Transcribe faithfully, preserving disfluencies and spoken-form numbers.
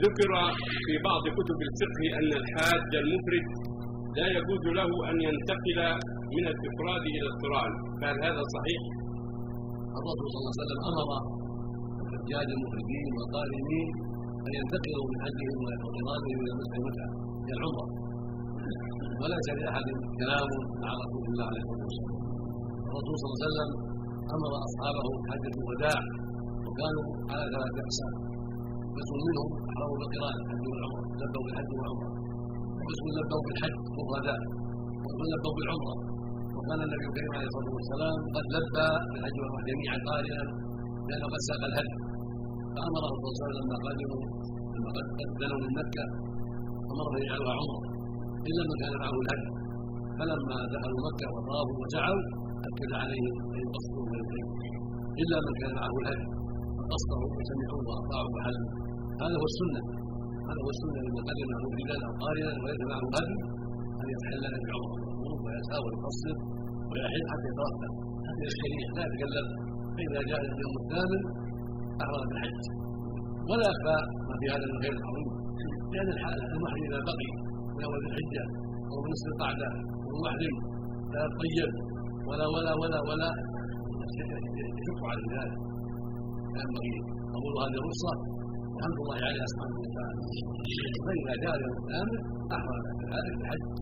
ذكر في بعض كتب الفقه أن الحاج المفرد لا يجوز له أن ينتقل من الإفراد إلى القران، فهل هذا صحيح؟ الرسول صلى الله عليه وسلم أمر الحجاج المفردين والقارنين أن ينتقلوا من حجهم وقرانهم إلى المتعة إلى العمرة، وليس لأحد كلام مع رسول الله عليه الصلاة والسلام. الرسول صلى الله عليه وسلم أمر أصحابه حجة الوداع وكانوا على ثلاثة أقسام: قسم منهم أحرموا بالقران الحج والعمرة، لبوا بالحج والعمرة، وقسم لبوا بالحج مفردا، وقسم لبوا بالعمرة. وكان النبي الكريم عليه الصلاة والسلام قد لبى بالحج والعمرة جميعا قارنا لأنه قد ساق الهدي، فأمره الرسول صلى الله عليه وسلم لما قدموا لما قد دنوا من مكة أمرهم أن يجعلوها عمرة إلا من كان معه الهدي، فلما دخلوا مكة وطافوا وسعوا أكد عليهم أن يقصروا من البيت إلا من كان معه الهدي، فقصروا وسمعوا وأطاعوا وحلوا. هذا هو السنة، هذا هو السنة لمن قدم مفردا أو قارنا وليس معه هدي أن يتحلل بعمرة ويسعى ويقصر ويحل حتى يتوفى حتى يستريح لا يتكلم، فإذا جاء اليوم الثامن أحرم بالحج. ولا يخفى ما في هذا من خير عظيم، لأن المحرم إذا بقي من أول الحجة أو من نصف القعدة والمحرم لا يطيب ولا ولا ولا ولا يشك على ذلك، ينبغي قبول هذه الرخصة وحمد الله عليها سبحانه وتعالى. فإذا جاء اليوم الثامن أحرم بالحج.